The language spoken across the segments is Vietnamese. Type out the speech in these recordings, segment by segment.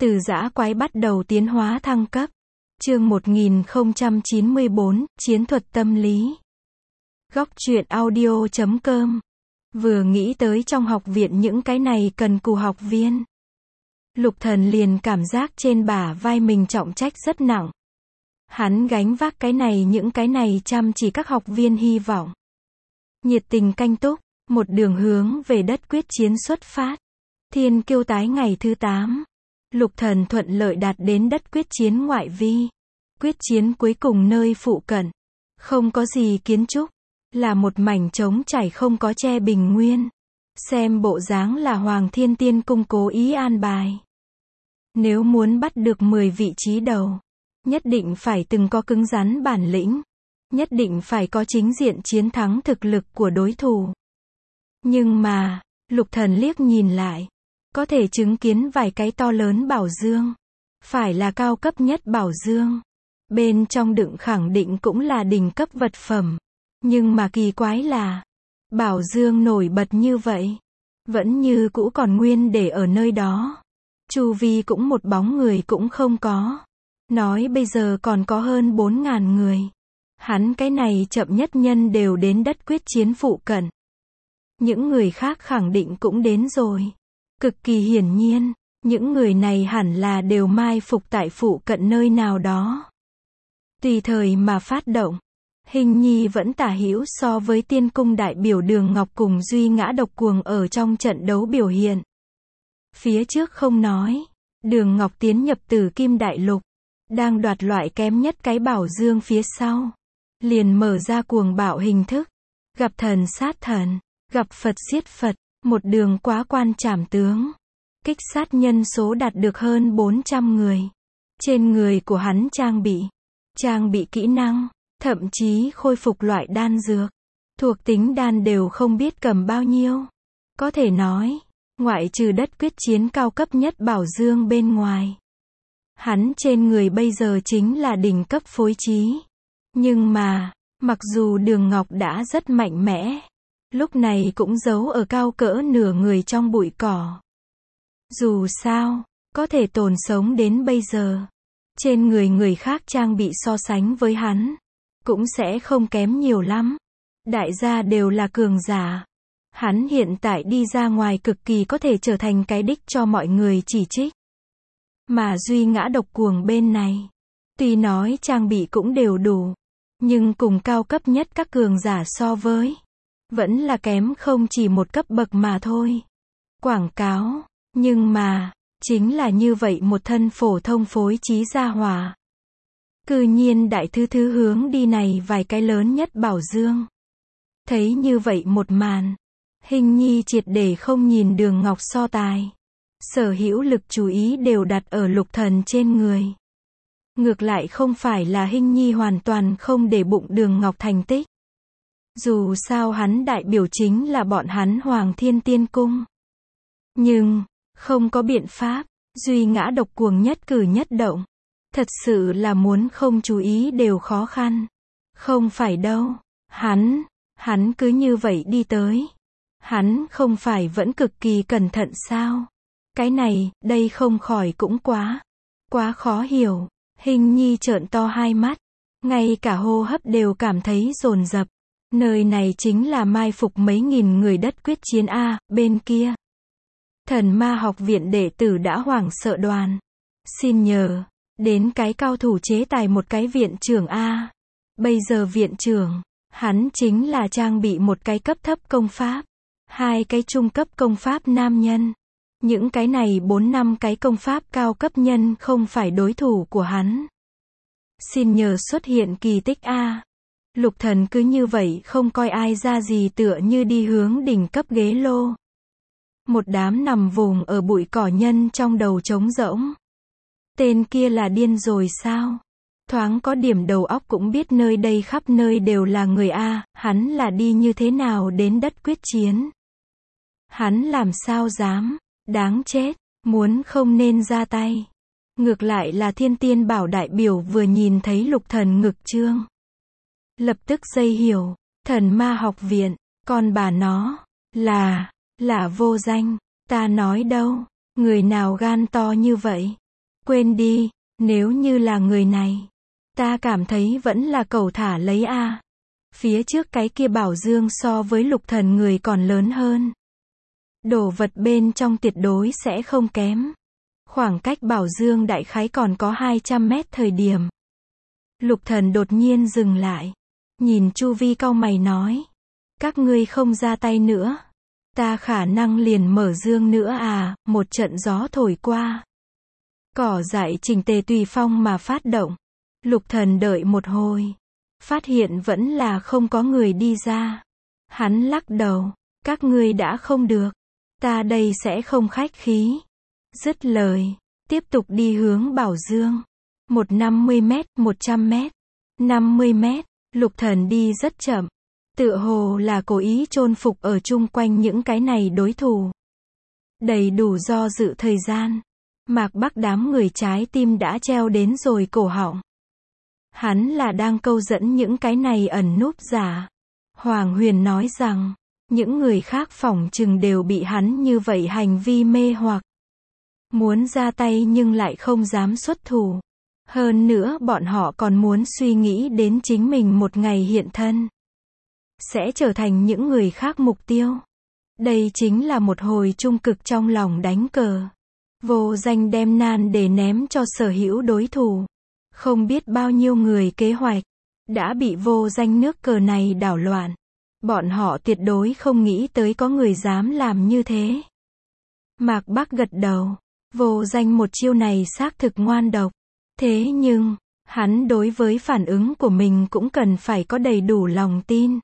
Từ dã quái bắt đầu tiến hóa thăng cấp. Chương 1094, Chiến thuật tâm lý. Góc truyện audio.com. Vừa nghĩ tới trong học viện những cái này cần cù học viên, Lục Thần liền cảm giác trên bả vai mình trọng trách rất nặng. Hắn gánh vác những cái này chăm chỉ các học viên hy vọng. Nhiệt tình canh túc, một đường hướng về đất quyết chiến xuất phát. Thiên kiêu tái ngày thứ 8. Lục Thần thuận lợi đạt đến đất quyết chiến ngoại vi. Quyết chiến cuối cùng nơi phụ cận. Không có gì kiến trúc. Là một mảnh trống trải không có tre bình nguyên. Xem bộ dáng là Hoàng Thiên Tiên Cung cố ý an bài. Nếu muốn bắt được 10 vị trí đầu, nhất định phải từng có cứng rắn bản lĩnh. Nhất định phải có chính diện chiến thắng thực lực của đối thủ. Nhưng mà, Lục Thần liếc nhìn lại, có thể chứng kiến vài cái to lớn bảo dương. Phải là cao cấp nhất bảo dương. Bên trong đựng khẳng định cũng là đỉnh cấp vật phẩm. Nhưng mà kỳ quái là, bảo dương nổi bật như vậy, vẫn như cũ còn nguyên để ở nơi đó. Chu vi cũng một bóng người cũng không có. Nói bây giờ còn có hơn 4.000 người. Hắn cái này chậm nhất nhân đều đến đất quyết chiến phụ cận. Những người khác khẳng định cũng đến rồi. Cực kỳ hiển nhiên, những người này hẳn là đều mai phục tại phụ cận nơi nào đó. Tùy thời mà phát động. Hình nhi vẫn tả hữu so với tiên cung đại biểu Đường Ngọc cùng Duy Ngã Độc Cuồng ở trong trận đấu biểu hiện. Phía trước không nói, Đường Ngọc tiến nhập Tử Kim Đại Lục, đang đoạt loại kém nhất cái bảo dương phía sau. Liền mở ra cuồng bạo hình thức, gặp thần sát thần, gặp Phật giết Phật, một đường quá quan trảm tướng. Kích sát nhân số đạt được hơn 400 người. Trên người của hắn trang bị kỹ năng, thậm chí khôi phục loại đan dược. Thuộc tính đan đều không biết cầm bao nhiêu. Có thể nói, ngoại trừ đất quyết chiến cao cấp nhất bảo dương bên ngoài, hắn trên người bây giờ chính là đỉnh cấp phối trí. Nhưng mà, mặc dù Đường Ngọc đã rất mạnh mẽ, lúc này cũng giấu ở cao cỡ nửa người trong bụi cỏ. Dù sao, có thể tồn sống đến bây giờ, trên người khác trang bị so sánh với hắn, cũng sẽ không kém nhiều lắm. Đại gia đều là cường giả. Hắn hiện tại đi ra ngoài cực kỳ có thể trở thành cái đích cho mọi người chỉ trích. Mà Duy Ngã Độc Cuồng bên này, tuy nói trang bị cũng đều đủ, nhưng cùng cao cấp nhất các cường giả so với, vẫn là kém không chỉ một cấp bậc mà thôi. Quảng cáo, nhưng mà, chính là như vậy một thân phổ thông phối trí gia hỏa. Cư nhiên đại thứ hướng đi này vài cái lớn nhất bảo dương. Thấy như vậy một màn, Hình nhi triệt để không nhìn Đường Ngọc so tài. Sở hữu lực chú ý đều đặt ở Lục Thần trên người. Ngược lại không phải là Hình nhi hoàn toàn không để bụng Đường Ngọc thành tích. Dù sao hắn đại biểu chính là bọn hắn Hoàng Thiên Tiên Cung. Nhưng, không có biện pháp, Duy Ngã Độc Cuồng nhất cử nhất động. Thật sự là muốn không chú ý đều khó khăn. Không phải đâu, hắn cứ như vậy đi tới. Hắn không phải vẫn cực kỳ cẩn thận sao? Cái này, đây không khỏi cũng quá khó hiểu. Hình nhi trợn to hai mắt, ngay cả hô hấp đều cảm thấy dồn dập. Nơi này chính là mai phục mấy nghìn người đất quyết chiến A, bên kia. Thần Ma học viện đệ tử đã hoảng sợ đoàn. Xin nhờ, đến cái cao thủ chế tài một cái viện trưởng A. Bây giờ viện trưởng, hắn chính là trang bị một cái cấp thấp công pháp. 2 cái trung cấp công pháp nam nhân. Những cái này 4-5 cái công pháp cao cấp nhân không phải đối thủ của hắn. Xin nhờ xuất hiện kỳ tích A. Lục Thần cứ như vậy không coi ai ra gì tựa như đi hướng đỉnh cấp ghế lô. Một đám nằm vùng ở bụi cỏ nhân trong đầu trống rỗng. Tên kia là điên rồi sao? Thoáng có điểm đầu óc cũng biết nơi đây khắp nơi đều là người A, hắn là đi như thế nào đến đất quyết chiến? Hắn làm sao dám? Đáng chết, muốn không nên ra tay. Ngược lại là Thiên Tiên Bảo đại biểu vừa nhìn thấy Lục Thần ngực trương. Lập tức dây hiểu, Thần Ma học viện, con bà nó, là vô danh, ta nói đâu, người nào gan to như vậy, Quên đi, nếu như là người này. Ta cảm thấy vẫn là cẩu thả lấy a. Phía trước cái kia Bảo Dương so với Lục Thần người còn lớn hơn. Đồ vật bên trong tuyệt đối sẽ không kém. Khoảng cách Bảo Dương đại khái còn có 200 mét thời điểm. Lục Thần đột nhiên dừng lại. Nhìn chu vi cau mày nói. Các ngươi không ra tay nữa. Ta khả năng liền mở dương nữa à, một trận gió thổi qua. Cỏ dại chỉnh tề tùy phong mà phát động. Lục Thần đợi một hồi. Phát hiện vẫn là không có người đi ra. Hắn lắc đầu. Các ngươi đã không được. Ta đây sẽ không khách khí. Dứt lời. Tiếp tục đi hướng Bảo Dương. 150 mét, 100 mét, 50 mét. Lục Thần đi rất chậm. Tựa hồ là cố ý chôn phục ở chung quanh những cái này đối thủ. Đầy đủ do dự thời gian. Mạc Bắc đám người trái tim đã treo đến rồi cổ họng. Hắn là đang câu dẫn những cái này ẩn núp giả. Hoàng Huyền nói rằng, những người khác phỏng chừng đều bị hắn như vậy hành vi mê hoặc. Muốn ra tay nhưng lại không dám xuất thủ. Hơn nữa bọn họ còn muốn suy nghĩ đến chính mình một ngày hiện thân. Sẽ trở thành những người khác mục tiêu. Đây chính là một hồi trung cực trong lòng đánh cờ. Vô Danh đem nan để ném cho sở hữu đối thủ. Không biết bao nhiêu người kế hoạch đã bị Vô Danh nước cờ này đảo loạn. Bọn họ tuyệt đối không nghĩ tới có người dám làm như thế. Mạc Bắc gật đầu. Vô Danh một chiêu này xác thực ngoan độc. Thế nhưng, hắn đối với phản ứng của mình cũng cần phải có đầy đủ lòng tin.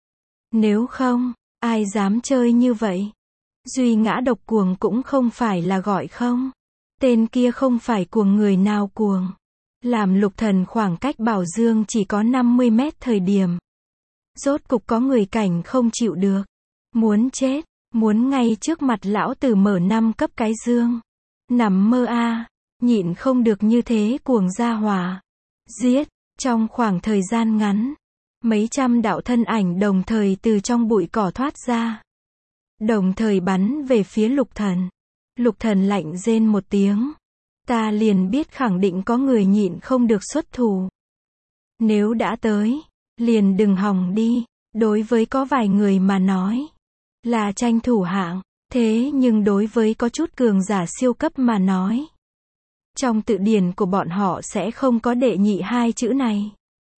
Nếu không, ai dám chơi như vậy? Duy Ngã Độc Cuồng cũng không phải là gọi không. Tên kia không phải cuồng người nào cuồng. Làm Lục Thần khoảng cách Bảo Dương chỉ có 50 mét thời điểm. Rốt cục có người cảnh không chịu được. Muốn chết, muốn ngay trước mặt lão tử mở 5 cấp cái dương. Nằm mơ a, nhịn không được như thế cuồng ra hỏa. Giết, trong khoảng thời gian ngắn. Mấy trăm đạo thân ảnh đồng thời từ trong bụi cỏ thoát ra. Đồng thời bắn về phía Lục Thần. Lục Thần lạnh rên một tiếng. Ta liền biết khẳng định có người nhịn không được xuất thủ. Nếu đã tới, liền đừng hòng đi. Đối với có vài người mà nói, là tranh thủ hạng. Thế nhưng đối với có chút cường giả siêu cấp mà nói, trong tự điển của bọn họ sẽ không có đệ nhị hai chữ này.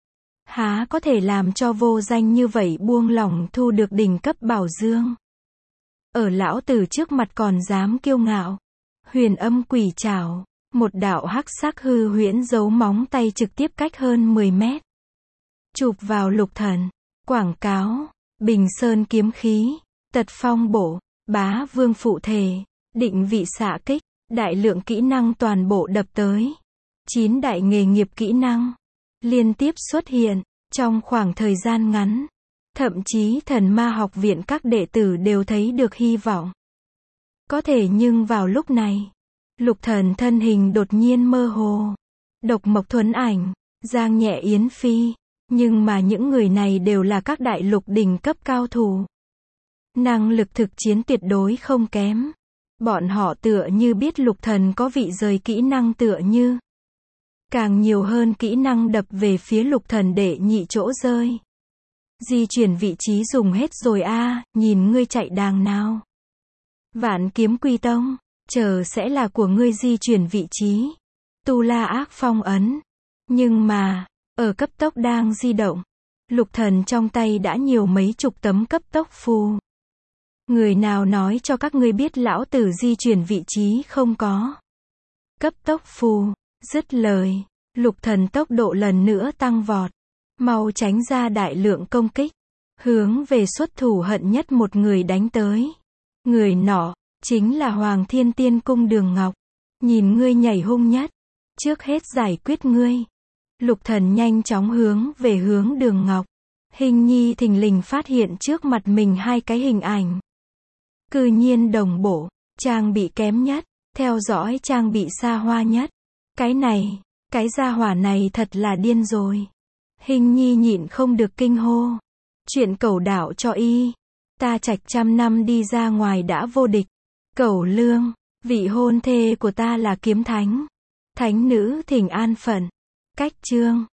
Há có thể làm cho Vô Danh như vậy buông lỏng thu được đỉnh cấp Bảo Dương. Ở lão tử trước mặt còn dám kiêu ngạo. Huyền Âm Quỷ Trảo, một đạo hắc sắc hư huyễn giấu móng tay trực tiếp cách hơn 10 mét. Chụp vào Lục Thần. Quảng cáo, Bình Sơn kiếm khí, Tật Phong bổ, Bá Vương phụ thể, định vị xạ kích, đại lượng kỹ năng toàn bộ đập tới. 9 đại nghề nghiệp kỹ năng liên tiếp xuất hiện trong khoảng thời gian ngắn. Thậm chí Thần Ma học viện các đệ tử đều thấy được hy vọng. Có thể nhưng vào lúc này, Lục Thần thân hình đột nhiên mơ hồ. Độc Mộc Thuấn Ảnh, Giang Nhẹ Yến Phi, nhưng mà những người này đều là các đại lục đỉnh cấp cao thủ. Năng lực thực chiến tuyệt đối không kém. Bọn họ tựa như biết Lục Thần có vị rời kỹ năng tựa như. Càng nhiều hơn kỹ năng đập về phía Lục Thần để nhị chỗ rơi. Di chuyển vị trí dùng hết rồi a, nhìn ngươi chạy đàng nào. Vạn Kiếm Quy Tông, chờ sẽ là của ngươi di chuyển vị trí. Tu La Ác Phong ấn. Nhưng mà, ở cấp tốc đang di động, Lục Thần trong tay đã nhiều mấy chục tấm cấp tốc phù. Người nào nói cho các ngươi biết lão tử di chuyển vị trí không có. Cấp tốc phù, dứt lời, Lục Thần tốc độ lần nữa tăng vọt. Mau tránh ra đại lượng công kích. Hướng về xuất thủ hận nhất một người đánh tới. Người nọ, chính là Hoàng Thiên Tiên Cung Đường Ngọc. Nhìn ngươi nhảy hung nhất. Trước hết giải quyết ngươi. Lục Thần nhanh chóng hướng về hướng Đường Ngọc. Hình nhi thình lình phát hiện trước mặt mình hai cái hình ảnh. Cư nhiên đồng bộ, trang bị kém nhất, theo dõi trang bị xa hoa nhất. Cái này, cái gia hỏa này thật là điên rồi. Hình nhi nhịn không được kinh hô. Chuyện cẩu đạo cho y. Ta trạch 100 năm đi ra ngoài đã vô địch. Cẩu lương, vị hôn thê của ta là kiếm thánh. Thánh nữ thỉnh an phận. Cách chương